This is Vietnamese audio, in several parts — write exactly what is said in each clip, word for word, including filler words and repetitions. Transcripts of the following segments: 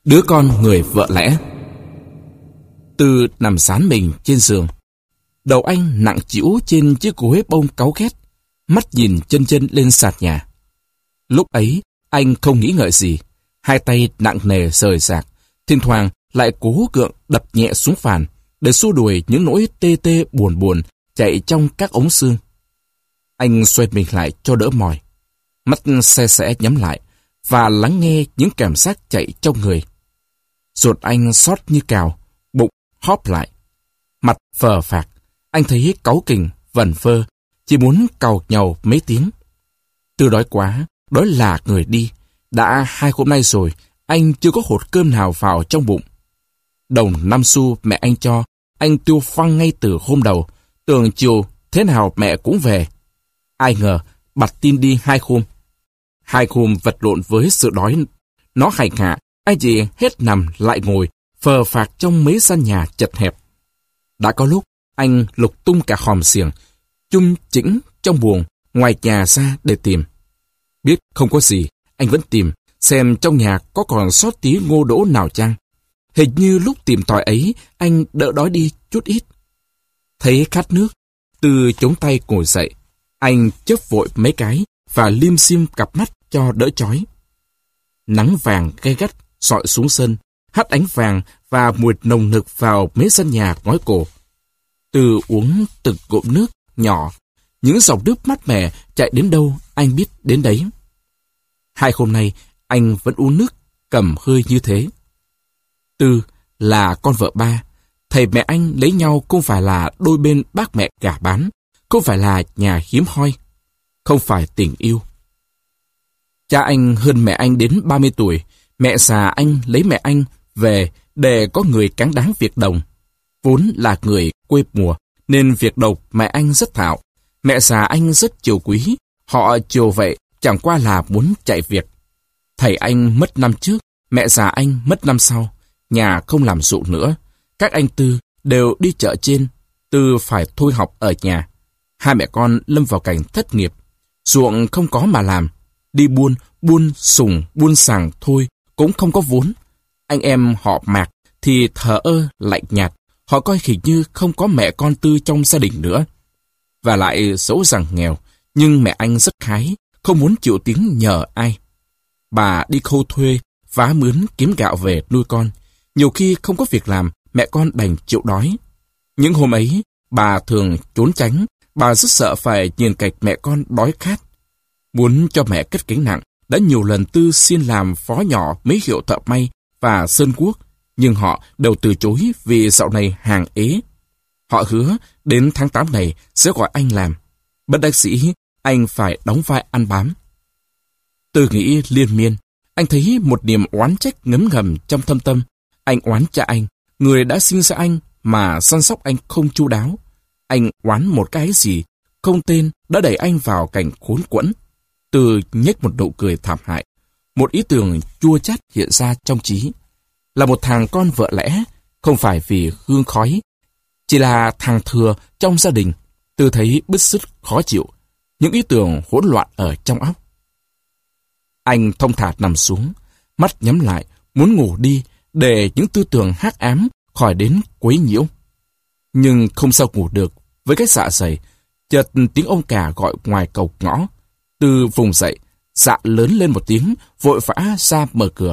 Đứa con người vợ lẽ. Tư nằm sán mình trên giường. Đầu anh nặng trĩu trên chiếc gối bông cáu ghét, mắt nhìn chân chân lên sạt nhà. Lúc ấy, anh không nghĩ ngợi gì. Hai tay nặng nề rời rạc, thỉnh thoảng lại cố gượng đập nhẹ xuống phản để xua đuổi những nỗi tê tê buồn buồn chạy trong các ống xương. Anh xoay mình lại cho đỡ mỏi. Mắt xe xẽ nhắm lại và lắng nghe những cảm giác chạy trong người. Ruột anh xót như cào, bụng hóp lại. Mặt phờ phạc, anh thấy cáu kỉnh, vẩn vơ, chỉ muốn càu nhàu mấy tiếng. Tư đói quá, đói là người đi. Đã hai hôm nay rồi, anh chưa có hột cơm nào vào trong bụng. Đồng năm xu mẹ anh cho, anh tiêu phăng ngay từ hôm đầu, tưởng chiều thế nào mẹ cũng về. Ai ngờ, bặt tin đi hai hôm. Hai hôm vật lộn với sự đói, nó hành hạ, anh chỉ hết nằm lại ngồi, phờ phạc trong mấy gian nhà chật hẹp. Đã có lúc, anh lục tung cả hòm xiềng, chung chỉnh trong buồng, ngoài nhà ra để tìm. Biết không có gì, anh vẫn tìm, xem trong nhà có còn sót tí ngô đỗ nào chăng. Hình như lúc tìm tòi ấy, anh đỡ đói đi chút ít. Thấy khát nước, Tư chống tay ngồi dậy. Anh chớp vội mấy cái và lim sim cặp mắt cho đỡ chói. Nắng vàng gay gắt sọi xuống sân, hắt ánh vàng và mùi nồng nực vào mấy sân nhà ngói cổ. Tư uống từng ngụm nước nhỏ, những dòng nước mát mẻ chạy đến đâu anh biết đến đấy. Hai hôm nay anh vẫn uống nước cầm hơi như thế. Tư là con vợ ba, thầy mẹ anh lấy nhau không phải là đôi bên bác mẹ gả bán, không phải là nhà hiếm hoi, không phải tình yêu. Cha anh hơn mẹ anh đến ba mươi tuổi, mẹ già anh lấy mẹ anh về để có người cáng đáng việc đồng. Vốn là người quê mùa, nên việc độc mẹ anh rất thạo. Mẹ già anh rất chiều quý, họ chiều vậy chẳng qua là muốn chạy việc. Thầy anh mất năm trước, mẹ già anh mất năm sau, nhà không làm ruộng nữa. Các anh Tư đều đi chợ trên, Tư phải thôi học ở nhà. Hai mẹ con lâm vào cảnh thất nghiệp, ruộng không có mà làm. Đi buôn, buôn sùng, buôn sàng thôi, cũng không có vốn. Anh em họ Mạc thì thờ ơ, lạnh nhạt. Họ coi hình như không có mẹ con Tư trong gia đình nữa. Và lại dẫu rằng nghèo, nhưng mẹ anh rất khái, không muốn chịu tiếng nhờ ai. Bà đi khâu thuê, vá mướn kiếm gạo về nuôi con. Nhiều khi không có việc làm, mẹ con đành chịu đói. Những hôm ấy, bà thường trốn tránh, bà rất sợ phải nhìn cảnh mẹ con đói khát. Muốn cho mẹ cất gánh nặng, đã nhiều lần Tư xin làm phó nhỏ mấy hiệu thợ may và sơn guốc, nhưng họ đều từ chối vì dạo này hàng ế. Họ hứa đến tháng tám này sẽ gọi anh làm. Bất đắc dĩ, anh phải đóng vai ăn bám. Tư nghĩ liên miên, anh thấy một niềm oán trách ngấm ngầm trong thâm tâm. Anh oán cha anh, người đã sinh ra anh mà săn sóc anh không chu đáo. Anh oán một cái gì không tên đã đẩy anh vào cảnh khốn quẫn. Tư nhếch một nụ cười thảm hại. Một ý tưởng chua chát hiện ra trong trí. Là một thằng con vợ lẽ, không phải vì hương khói, chỉ là thằng thừa trong gia đình. Tư thấy bứt rứt khó chịu, những ý tưởng hỗn loạn ở trong óc. Anh thong thả nằm xuống, mắt nhắm lại, muốn ngủ đi để những tư tưởng hắc ám khỏi đến quấy nhiễu. Nhưng không sao ngủ được với cái dạ dày. Chợt tiếng ông cả gọi ngoài cổng ngõ. Tư vùng dậy, dạ lớn lên một tiếng, vội vã ra mở cửa.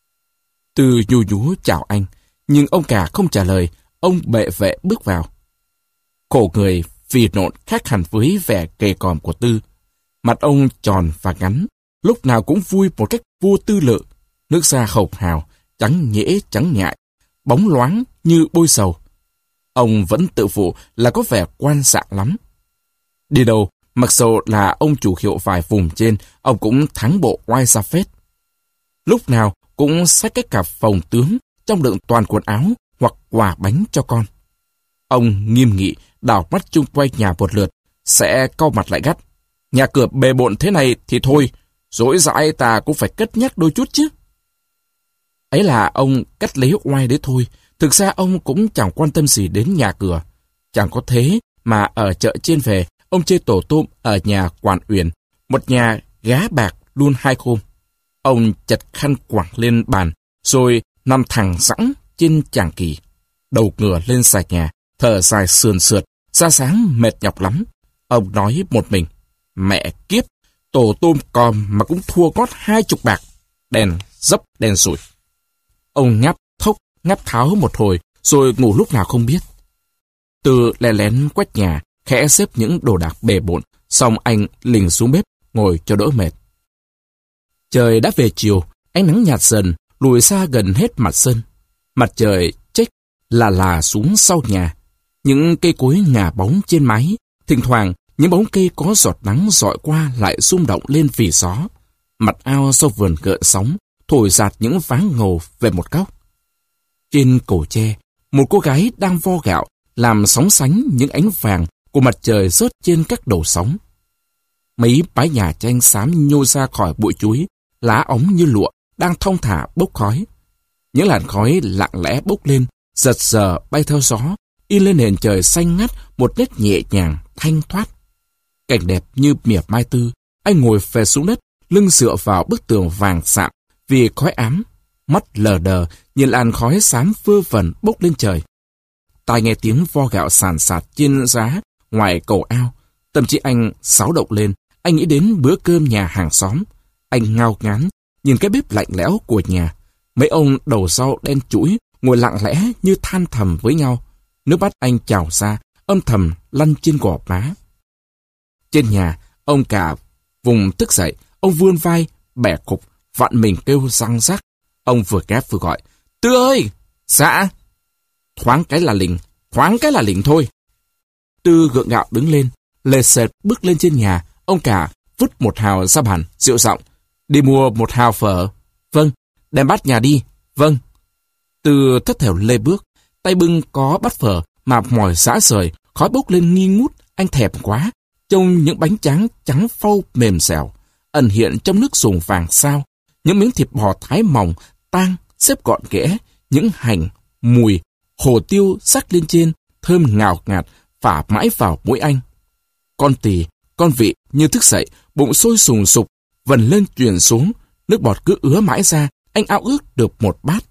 Tư nhu nhú chào anh, nhưng ông cả không trả lời. Ông bệ vệ bước vào. Khổ người vì nộn khác hẳn với vẻ gầy còm của Tư. Mặt ông tròn và ngắn, lúc nào cũng vui một cách vô tư lự. Nước da hồng hào, trắng nhễ trắng nhại, bóng loáng như bôi dầu. Ông vẫn tự phụ là có vẻ quan dạng lắm. Đi đâu, mặc dù là ông chủ hiệu vài vùng trên, ông cũng thắng bộ oai ra phết. Lúc nào cũng xách cái cặp phòng tướng trong đựng toàn quần áo hoặc quà bánh cho con. Ông nghiêm nghị đảo mắt chung quanh nhà một lượt, sẽ cau mặt lại gắt. Nhà cửa bề bộn thế này thì thôi, dỗi dãi ta cũng phải cất nhắc đôi chút chứ. Ấy là ông cắt lấy oai đấy thôi, thực ra ông cũng chẳng quan tâm gì đến nhà cửa. Chẳng có thế mà ở chợ trên về, ông chơi tổ tôm ở nhà Quản Uyển, một nhà gá bạc luôn hai hôm. Ông chật khăn quẳng lên bàn, rồi nằm thẳng sẵn trên tràng kỳ, đầu ngửa lên xà nhà, thở dài sườn sượt, ra sáng mệt nhọc lắm. Ông nói một mình, mẹ kiếp, tổ tôm còm mà cũng thua gót hai chục bạc, đèn dấp đèn sủi. Ông ngáp thốc, ngáp tháo một hồi, rồi ngủ lúc nào không biết. Từ lén lén quét nhà, khẽ xếp những đồ đạc bề bộn, xong anh lình xuống bếp, ngồi cho đỡ mệt. Trời đã về chiều, ánh nắng nhạt dần, lùi xa gần hết mặt sân. Mặt trời chếch là là xuống sau nhà. Những cây cối ngả bóng trên mái, thỉnh thoảng những bóng cây có giọt nắng dọi qua lại rung động lên vì gió. Mặt ao sau vườn gợn sóng, thổi giạt những váng ngầu về một góc. Trên cổ tre, một cô gái đang vo gạo, làm sóng sánh những ánh vàng của mặt trời rớt trên các đầu sóng. Mấy mái nhà tranh xám nhô ra khỏi bụi chuối, lá ống như lụa, đang thong thả bốc khói. Những làn khói lặng lẽ bốc lên, giật giờ bay theo gió, in lên nền trời xanh ngắt một nét nhẹ nhàng, thanh thoát. Cảnh đẹp như mỉa mai tư, anh ngồi phè xuống đất, lưng dựa vào bức tường vàng sạm vì khói ám, mắt lờ đờ nhìn làn khói xám vơ vẩn bốc lên trời. Tai nghe tiếng vo gạo sàn sạt trên giá ngoài cầu ao, tâm trí anh xáo động lên. Anh nghĩ đến bữa cơm nhà hàng xóm. Anh ngao ngán nhìn cái bếp lạnh lẽo của nhà. Mấy ông đầu rau đen trũi ngồi lặng lẽ như than thầm với nhau. Nước mắt anh trào ra, âm thầm lăn trên gò má. Trên nhà, ông cả vùng thức dậy, ông vươn vai, bẻ cục, vặn mình kêu răng rắc. Ông vừa ghép vừa gọi, Tư ơi! Dạ! Thoáng cái là lỉnh, thoáng cái là lỉnh thôi. Tư gượng gạo đứng lên, lê sệt bước lên trên nhà. Ông cả vứt một hào ra bàn, dịu giọng, đi mua một hào phở. Vâng. Đem bát nhà đi. Vâng. Tư thất thểu lê bước, tay bưng có bát phở mà mỏi rã rời, khói bốc lên nghi ngút. Anh thèm quá. Trông những bánh tráng trắng phau mềm dẻo, ẩn hiện trong nước dùng vàng sao. Những miếng thịt bò thái mỏng, tang, xếp gọn ghẽ, những hành, mùi, hồ tiêu rắc lên trên, thơm ngào ngạt, phả mãi vào mũi anh. Con tỳ, con vị như thức dậy, bụng sôi sùng sục, vần lên truyền xuống, nước bọt cứ ứa mãi ra, anh ao ước được một bát.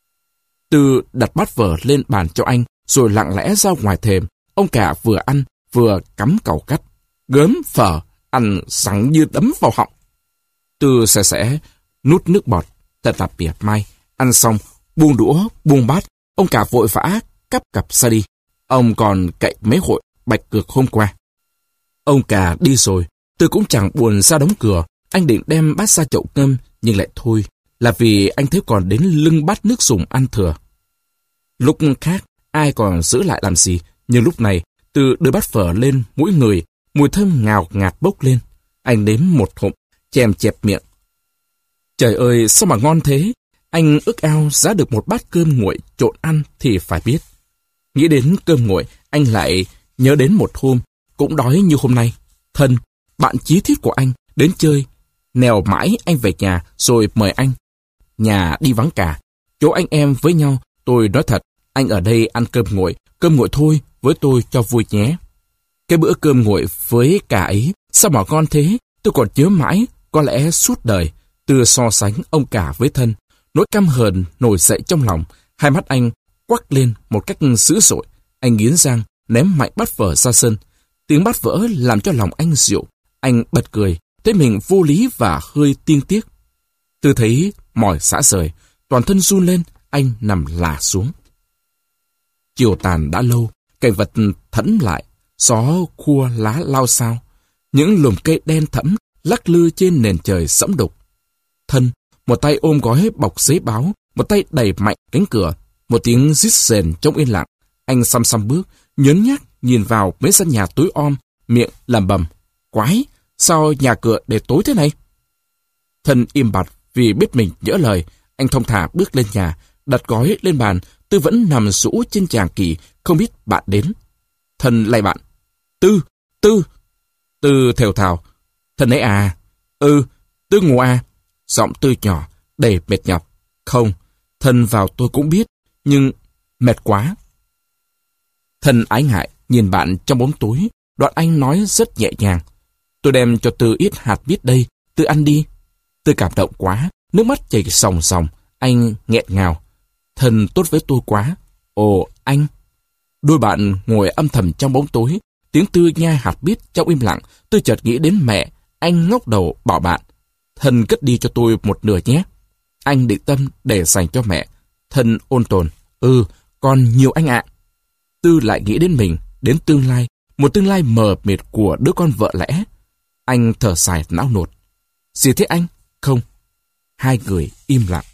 Tư đặt bát phở lên bàn cho anh, rồi lặng lẽ ra ngoài thềm. Ông cả vừa ăn, vừa cắm càu cắt. Gớm phở, ăn sẵn như đấm vào họng. Tư sẽ sẽ nút nước bọt, thật là mỉa mai. Ăn xong, buông đũa, buông bát, ông cả vội vã cắp cặp ra đi. Ông còn cậy mấy hội bạch cược hôm qua. Ông cả đi rồi, Tư cũng chẳng buồn ra đóng cửa. Anh định đem bát ra chậu ngâm, nhưng lại thôi, là vì anh thấy còn đến lưng bát nước dùng ăn thừa. Lúc khác, ai còn giữ lại làm gì, nhưng lúc này, Tư đưa bát phở lên mũi người, mùi thơm ngào ngạt bốc lên. Anh nếm một hụm, chèm chẹp miệng. Trời ơi, sao mà ngon thế? Anh ước ao giá được một bát cơm nguội trộn ăn thì phải biết. Nghĩ đến cơm nguội, anh lại nhớ đến một hôm, cũng đói như hôm nay. Thân, bạn chí thiết của anh, đến chơi. Nèo mãi anh về nhà, rồi mời anh. Nhà đi vắng cả. Chỗ anh em với nhau, tôi nói thật, anh ở đây ăn cơm nguội, cơm nguội thôi, với tôi cho vui nhé. Cái bữa cơm nguội với cả ấy, sao mà ngon thế? Tôi còn nhớ mãi, có lẽ suốt đời. Tư so sánh ông cả với Thân, nỗi căm hờn nổi dậy trong lòng. Hai mắt anh quắc lên một cách dữ dội. Anh nghiến răng, ném mạnh bát phở ra sân. Tiếng bát vỡ làm cho lòng anh dịu. Anh bật cười, thấy mình vô lý và hơi tiên tiếc. Tư thấy mỏi rã rời, toàn thân run lên, anh nằm lả xuống. Chiều tàn đã lâu, cảnh vật thẫn lại, gió khua lá lao xao. Những lùm cây đen thẫm lắc lư trên nền trời sẫm đục. Thân, một tay ôm gói bọc giấy báo, một tay đẩy mạnh cánh cửa. Một tiếng rít rền trong yên lặng. Anh xăm xăm bước, nhớn nhác nhìn vào mấy gian nhà tối om, miệng lẩm bẩm: Quái, sao nhà cửa để tối thế này? Thân im bặt vì biết mình nhỡ lời. Anh thong thả bước lên nhà, đặt gói lên bàn. Tư vẫn nằm rũ trên tràng kỳ, không biết bạn đến. Thân lay bạn: Tư, Tư. Tư thều thào: Thân ấy à? Ừ, Tư ngủ à? Giọng Tư nhỏ, đầy mệt nhọc. Không, Thân vào tôi cũng biết, nhưng mệt quá. Thân ái ngại nhìn bạn trong bóng tối. Đoạn anh nói rất nhẹ nhàng: Tôi đem cho Tư ít hạt biết đây, Tư ăn đi. Tư cảm động quá, nước mắt chảy sòng sòng. Anh nghẹn ngào: Thần tốt với tôi quá. Ồ, anh. Đôi bạn ngồi âm thầm trong bóng tối, tiếng Tư nhai hạt bít trong im lặng. Tôi chợt nghĩ đến mẹ. Anh ngóc đầu bảo bạn: Thần cất đi cho tôi một nửa nhé. Anh định tâm để dành cho mẹ. Thần ôn tồn: Ừ, còn nhiều anh ạ. Tư lại nghĩ đến mình, đến tương lai, một tương lai mờ mịt của đứa con vợ lẽ. Anh thở dài não nột. Gì thế anh? Không. Hai người im lặng.